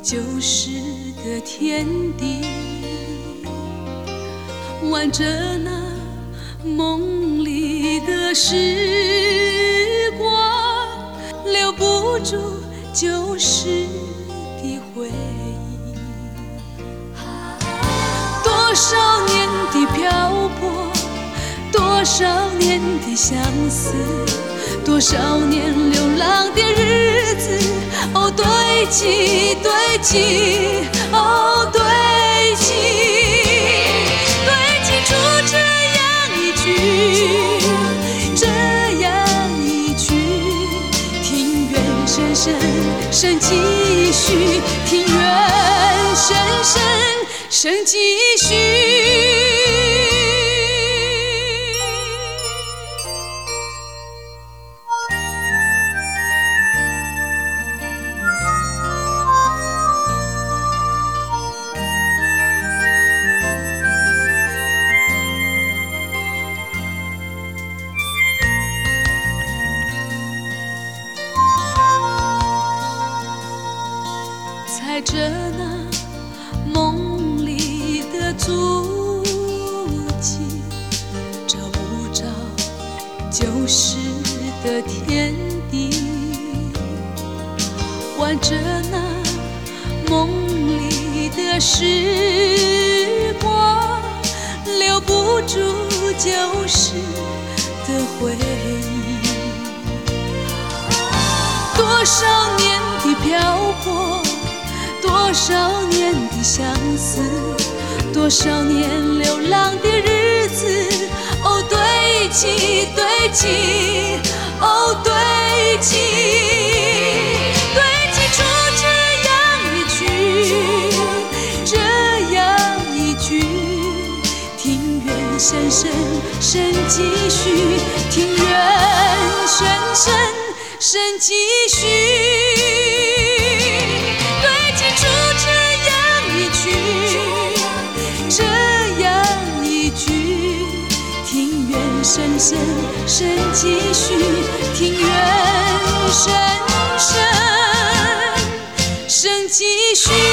就是个天地，玩着那梦里的时光，留不住旧时的回忆。多少年的漂泊，多少年的相思，多少年流浪的日子，哦，堆积堆积，哦，堆积堆积出这样一句，这样一句，庭院深深深几许，庭院深深深几许。踩着那梦里的足迹，找不着旧时的天地，玩着那梦里的时光，留不住旧时的回忆。多少年的漂泊，多少年的相思，多少年流浪的日子，哦，堆积堆积，哦，堆积堆积出这样一句，这样一句，庭院深深深几许，庭院深深深几许。深深深几许，庭院深深深几许。